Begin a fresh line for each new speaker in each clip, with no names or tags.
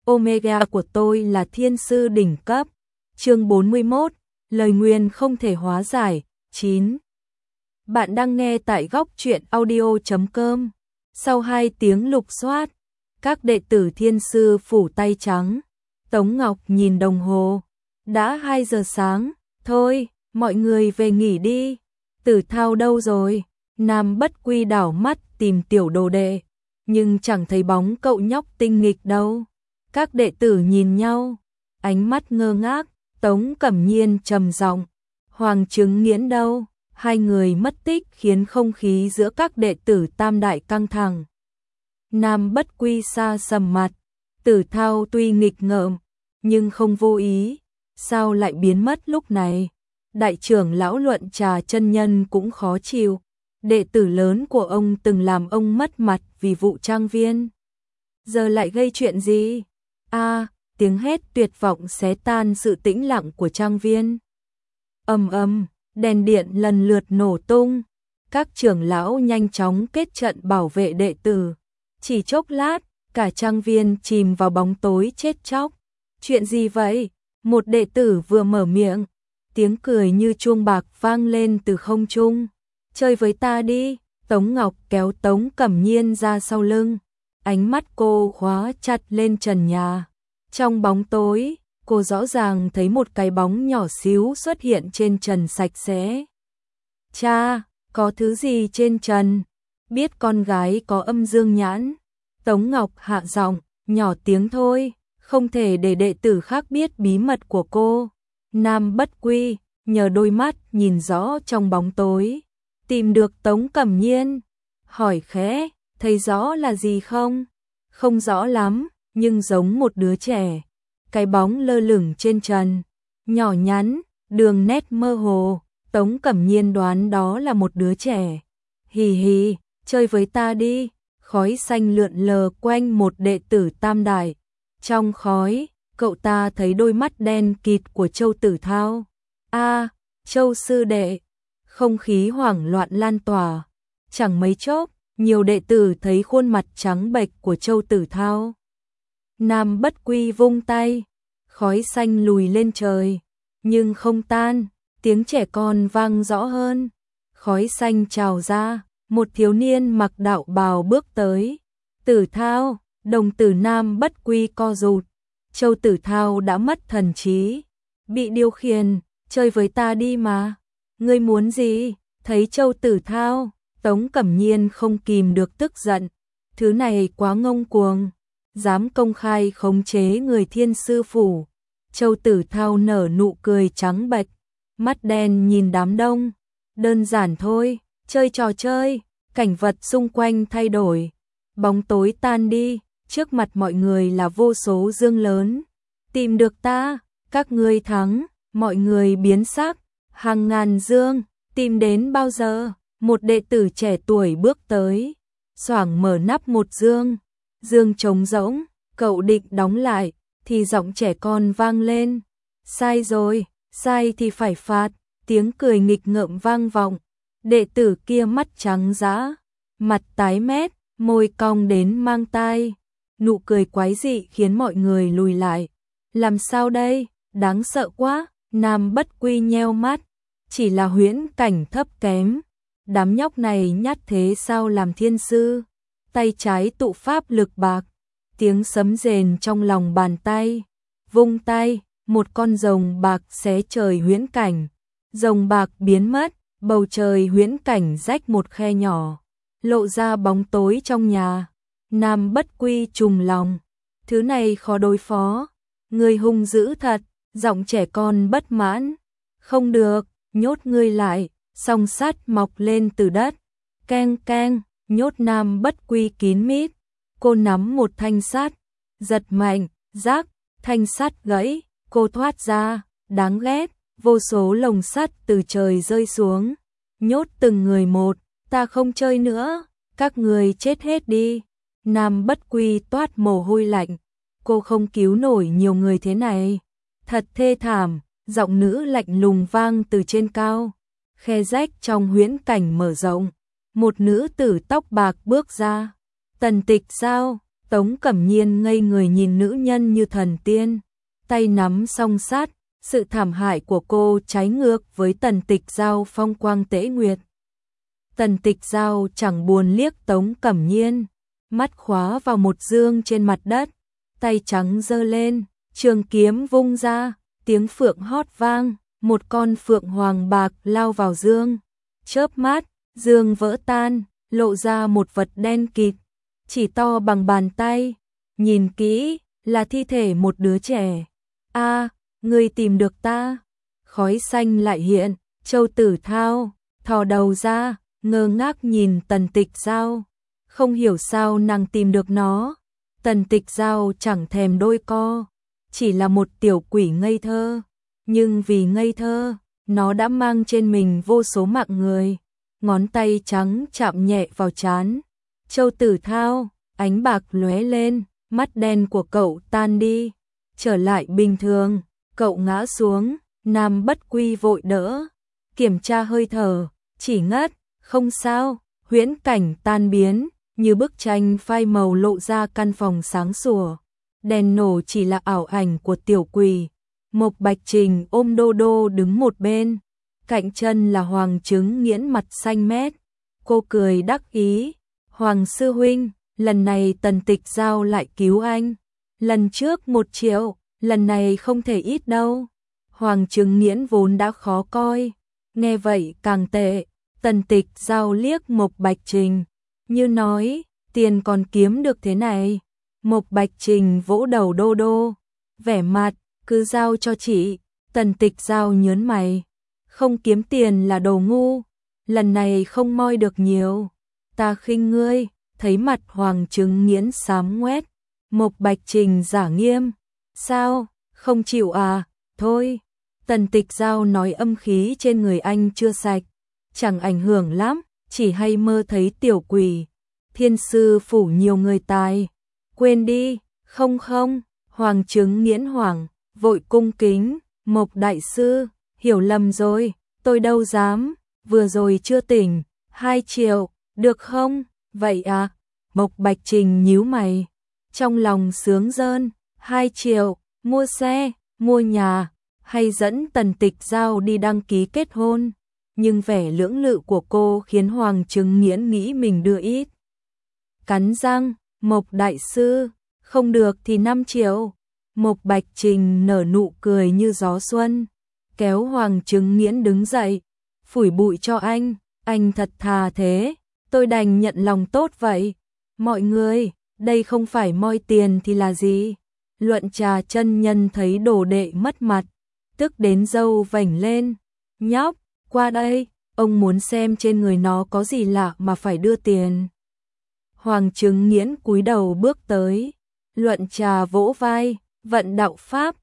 Omega của tôi là thiên sư đỉnh cấp. Chương 41, lời nguyền không thể hóa giải. 9. Bạn đang nghe tại góc truyện audio.com. Sau 2 tiếng lục soát, các đệ tử thiên sư phủ tay trắng. Tống Ngọc nhìn đồng hồ. Đã 2 giờ sáng, thôi, mọi người về nghỉ đi. Tử Thao đâu rồi? Nam Bất Quy đảo mắt tìm tiểu đồ đệ, nhưng chẳng thấy bóng cậu nhóc tinh nghịch đâu. Các đệ tử nhìn nhau, ánh mắt ngơ ngác. Tống Cẩm Nhiên trầm giọng, Hoàng Chứng Nghiễn đâu? Hai người mất tích khiến không khí giữa các đệ tử Tam Đại căng thẳng. Nam Bất Quy xa sầm mặt, Tử Thao tuy nghịch ngợm, nhưng không vô ý, sao lại biến mất lúc này? Đại trưởng lão Luận Trà chân nhân cũng khó chịu, đệ tử lớn của ông từng làm ông mất mặt vì vụ trang viên. Giờ lại gây chuyện gì? Tiếng hét tuyệt vọng xé tan sự tĩnh lặng của trang viên. Ầm ầm, đèn điện lần lượt nổ tung, các trưởng lão nhanh chóng kết trận bảo vệ đệ tử. Chỉ chốc lát, cả trang viên chìm vào bóng tối chết chóc. Chuyện gì vậy? Một đệ tử vừa mở miệng, tiếng cười như chuông bạc vang lên từ không trung. Chơi với ta đi. Tống Ngọc kéo Tống Cẩm Nhiên ra sau lưng, ánh mắt cô khóa chặt lên trần nhà. Trong bóng tối, cô rõ ràng thấy một cái bóng nhỏ xíu xuất hiện trên trần sạch sẽ. Cha, có thứ gì trên trần? Biết con gái có âm dương nhãn. Tống Ngọc hạ giọng, nhỏ tiếng thôi, không thể để đệ tử khác biết bí mật của cô. Nam Bất Quy nhờ đôi mắt nhìn rõ trong bóng tối, tìm được Tống Cẩm Nhiên, hỏi khẽ, thấy rõ là gì không? Không rõ lắm, nhưng giống một đứa trẻ. Cái bóng lơ lửng trên trần, nhỏ nhắn, đường nét mơ hồ. Tống Cẩm Nhiên đoán đó là một đứa trẻ. Hì hì, chơi với ta đi. Khói xanh lượn lờ quanh một đệ tử Tam Đại. Trong khói, cậu ta thấy đôi mắt đen kịt của Châu Tử Thao. Châu sư đệ. Không khí hoảng loạn lan tỏa. Chẳng mấy chốc, nhiều đệ tử thấy khuôn mặt trắng bệch của Châu Tử Thao. Nam Bất Quy vung tay, khói xanh lùi lên trời, nhưng không tan, tiếng trẻ con vang rõ hơn. Khói xanh trào ra, một thiếu niên mặc đạo bào bước tới. Tử Thao, đồng tử Nam Bất Quy co rụt. Châu Tử Thao đã mất thần trí, bị điều khiển, chơi với ta đi mà. Ngươi muốn gì? Thấy Châu Tử Thao, Tống Cẩm Nhiên không kìm được tức giận. Thứ này quá ngông cuồng, dám công khai khống chế người thiên sư phủ. Châu Tử Thao nở nụ cười trắng bệch, mắt đen nhìn đám đông. Đơn giản thôi, chơi trò chơi. Cảnh vật xung quanh thay đổi, bóng tối tan đi, trước mặt mọi người là vô số dương lớn. Tìm được ta, các ngươi thắng. Mọi người biến sắc. Hàng ngàn dương, tìm đến bao giờ? Một đệ tử trẻ tuổi bước tới, xoảng mở nắp một dương. Dương trống rỗng, cậu định đóng lại, thì giọng trẻ con vang lên. Sai rồi, sai thì phải phạt. Tiếng cười nghịch ngợm vang vọng. Đệ tử kia mắt trắng dã, mặt tái mét, môi cong đến mang tai. Nụ cười quái dị khiến mọi người lùi lại. Làm sao đây? Đáng sợ quá. Nam Bất Quy nheo mắt, chỉ là huyễn cảnh thấp kém. Đám nhóc này nhát thế sao làm thiên sư? Tay trái tụ pháp lực bạc, tiếng sấm rền trong lòng bàn tay. Vung tay, một con rồng bạc xé trời huyễn cảnh. Rồng bạc biến mất, bầu trời huyễn cảnh rách một khe nhỏ, lộ ra bóng tối trong nhà. Nam Bất Quy trùng lòng, thứ này khó đối phó. Người hung dữ thật. Giọng trẻ con bất mãn. Không được, nhốt ngươi lại. Song sắt mọc lên từ đất. Keng keng, nhốt Nam Bất Quy kín mít. Cô nắm một thanh sắt, giật mạnh, rác, thanh sắt gãy. Cô thoát ra, đáng ghét. Vô số lồng sắt từ trời rơi xuống, nhốt từng người một. Ta không chơi nữa, các người chết hết đi. Nam Bất Quy toát mồ hôi lạnh. Cô không cứu nổi nhiều người thế này, thật thê thảm. Giọng nữ lạnh lùng vang từ trên cao. Khe rách trong huyễn cảnh mở rộng, một nữ tử tóc bạc bước ra. Tần Tịch sao? Tống Cẩm Nhiên ngây người nhìn nữ nhân như thần tiên, tay nắm song sát, sự thảm hại của cô trái ngược với Tần Tịch Giao phong quang tễ nguyệt. Tần Tịch Giao chẳng buồn liếc Tống Cẩm Nhiên, mắt khóa vào một dương trên mặt đất, tay trắng giơ lên, trường kiếm vung ra, tiếng phượng hót vang, một con phượng hoàng bạc lao vào dương. Chớp mắt, dương vỡ tan, lộ ra một vật đen kịt, chỉ to bằng bàn tay, nhìn kỹ là thi thể một đứa trẻ. A, người tìm được ta. Khói xanh lại hiện, Châu Tử Thao thò đầu ra, ngơ ngác nhìn Tần Tịch Giao, không hiểu sao nàng tìm được nó. Tần Tịch Giao chẳng thèm đôi co, chỉ là một tiểu quỷ ngây thơ, nhưng vì ngây thơ, nó đã mang trên mình vô số mạng người. Ngón tay trắng chạm nhẹ vào trán Châu Tử Thao, ánh bạc lóe lên, mắt đen của cậu tan đi, trở lại bình thường. Cậu ngã xuống, Nam Bất Quy vội đỡ, kiểm tra hơi thở, chỉ ngất, không sao. Huyễn cảnh tan biến, như bức tranh phai màu lộ ra căn phòng sáng sủa. Đèn nổ chỉ là ảo ảnh của tiểu quỷ. Mộc Bạch Trình ôm Đô Đô đứng một bên, cạnh chân là Hoàng Trứng Nghiễn mặt xanh mét. Cô cười đắc ý, Hoàng sư huynh, lần này Tần Tịch Giao lại cứu anh. Lần trước 1 triệu, lần này không thể ít đâu. Hoàng Trứng Nghiễn vốn đã khó coi, nghe vậy càng tệ. Tần Tịch Giao liếc Mộc Bạch Trình, như nói, tiền còn kiếm được thế này. Mộc Bạch Trình vỗ đầu Đô Đô, vẻ mặt, cứ giao cho chị. Tần Tịch Giao nhớn mày, không kiếm tiền là đồ ngu, lần này không moi được nhiều, ta khinh ngươi. Thấy mặt Hoàng Trứng Nghiễn xám ngoét, Mộc Bạch Trình giả nghiêm, sao, không chịu à, thôi. Tần Tịch Giao nói âm khí trên người anh chưa sạch, chẳng ảnh hưởng lắm, chỉ hay mơ thấy tiểu quỷ. Thiên sư phủ nhiều người tài, quên đi. Không không, Hoàng Trứng Nghiễn hoảng, vội cung kính, Mộc đại sư, hiểu lầm rồi, tôi đâu dám, vừa rồi chưa tỉnh. 2 triệu, được không? Vậy à? Mộc Bạch Trình nhíu mày, trong lòng sướng rơn. 2 triệu, mua xe, mua nhà, hay dẫn Tần Tịch Giao đi đăng ký kết hôn. Nhưng vẻ lưỡng lự của cô khiến Hoàng Trứng Nghiễn nghĩ mình đưa ít. Cắn răng, Mộc đại sư, không được thì 5 triệu. Mộc Bạch Trình nở nụ cười như gió xuân, kéo Hoàng Trứng Nghiễn đứng dậy, phủi bụi cho anh thật thà thế, tôi đành nhận lòng tốt vậy. Mọi người, đây không phải moi tiền thì là gì? Luận Trà chân nhân thấy đồ đệ mất mặt, tức đến râu vểnh lên, nhóc, qua đây, ông muốn xem trên người nó có gì lạ mà phải đưa tiền. Hoàng Trứng Nghiễn cúi đầu bước tới, Luận Trà vỗ vai, vận đạo pháp,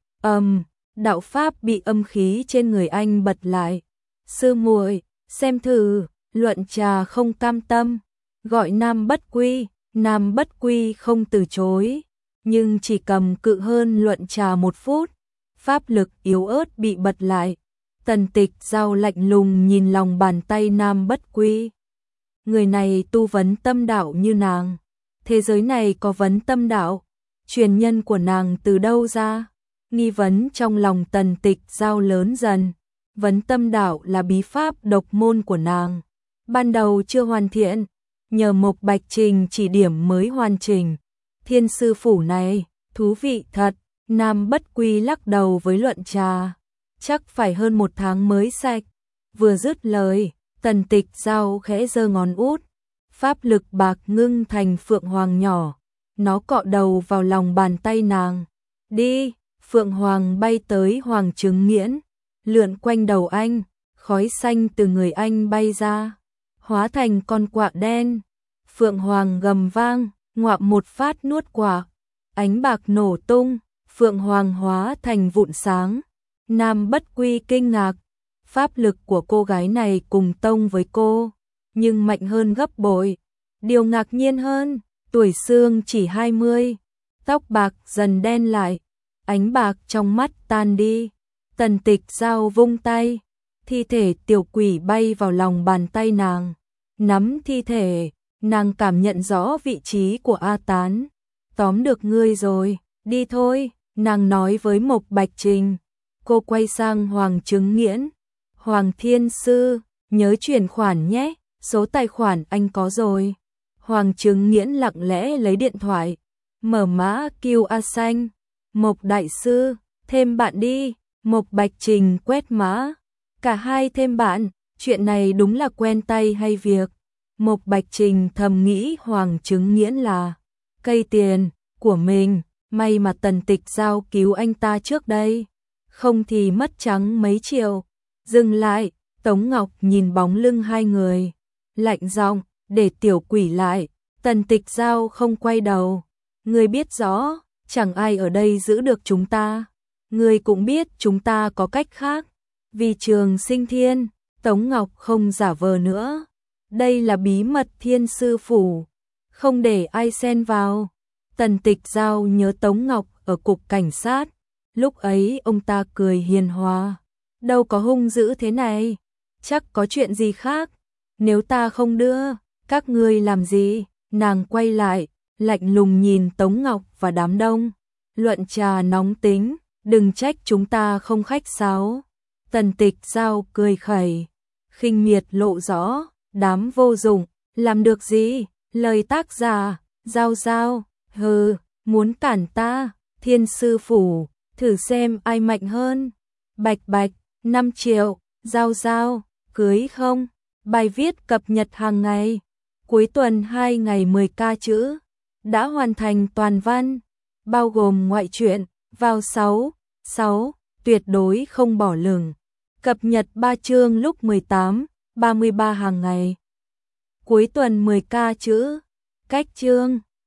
đạo pháp bị âm khí trên người anh bật lại. Sư muội, xem thử. Luận Trà không cam tâm, gọi Nam Bất Quy. Nam Bất Quy không từ chối, nhưng chỉ cầm cự hơn Luận Trà 1 phút, pháp lực yếu ớt bị bật lại. Tần Tịch Giao lạnh lùng nhìn lòng bàn tay Nam Bất Quy. Người này tu vấn tâm đạo như nàng, thế giới này có vấn tâm đạo, truyền nhân của nàng từ đâu ra? Nghi vấn trong lòng Tần Tịch Giao lớn dần. Vấn tâm đạo là bí pháp độc môn của nàng, ban đầu chưa hoàn thiện, nhờ Mộc Bạch Trình chỉ điểm mới hoàn chỉnh. Thiên sư phủ này, thú vị thật. Nam Bất Quy lắc đầu với Luận Trà, chắc phải hơn 1 tháng mới sạch. Vừa dứt lời, Tần Tịch Giao khẽ giơ ngón út, pháp lực bạc ngưng thành phượng hoàng nhỏ, nó cọ đầu vào lòng bàn tay nàng. Đi, phượng hoàng bay tới Hoàng Trứng Nghiễn, lượn quanh đầu anh, khói xanh từ người anh bay ra, hóa thành con quạ đen. Phượng hoàng gầm vang, ngoạm một phát nuốt quạ, ánh bạc nổ tung, phượng hoàng hóa thành vụn sáng. Nam Bất Quy kinh ngạc, pháp lực của cô gái này cùng tông với cô, nhưng mạnh hơn gấp bội. Điều ngạc nhiên hơn, tuổi xương chỉ 20, tóc bạc dần đen lại, ánh bạc trong mắt tan đi. Tần Tịch Giao vung tay, thi thể tiểu quỷ bay vào lòng bàn tay nàng. Nắm thi thể, nàng cảm nhận rõ vị trí của A Tán. tóm được ngươi rồi, đi thôi, nàng nói với Mộc Bạch Trình. Cô quay sang Hoàng Chứng Nghiễn. Hoàng Thiên Sư, nhớ chuyển khoản nhé, số tài khoản anh có rồi. Hoàng Chứng Nghiễn lặng lẽ lấy điện thoại, mở mã QR xanh. Mộc Đại Sư, thêm bạn đi. Mộc Bạch Trình quét mã. Cả hai thêm bạn, chuyện này đúng là quen tay hay việc. Mộc Bạch Trình thầm nghĩ Hoàng Chứng Nghiễn là cây tiền của mình, may mà Tần Tịch Giao cứu anh ta trước đây, không thì mất trắng mấy triệu. Dừng lại, Tống Ngọc nhìn bóng lưng hai người, lạnh giọng, để tiểu quỷ lại. Tần Tịch Giao không quay đầu. Ngươi biết rõ, chẳng ai ở đây giữ được chúng ta. Ngươi cũng biết chúng ta có cách khác. Vì Trường Sinh Thiên, Tống Ngọc không giả vờ nữa. Đây là bí mật Thiên Sư Phủ, không để ai xen vào. Tần Tịch Giao nhớ Tống Ngọc ở cục cảnh sát. Lúc ấy ông ta cười hiền hòa. Đâu có hung dữ thế này. Chắc có chuyện gì khác. Nếu ta không đưa, các ngươi làm gì? Nàng quay lại, lạnh lùng nhìn Tống Ngọc và đám đông. Luận trà nóng tính, đừng trách chúng ta không khách sáo. Tần Tịch Giao cười khẩy, khinh miệt lộ rõ, đám vô dụng, làm được gì? Lời tác giả, Giao Giao, hừ, muốn cản ta, Thiên Sư Phủ, thử xem ai mạnh hơn. Bạch Bạch, 5 triệu, Giao Giao, cưới không? Bài viết cập nhật hàng ngày, cuối tuần 2 ngày 10k chữ, đã hoàn thành toàn văn, bao gồm ngoại truyện, vào 6 tuyệt đối không bỏ lửng. Cập nhật 3 chương lúc 18:33 hàng ngày. Cuối tuần 10k chữ, cách chương.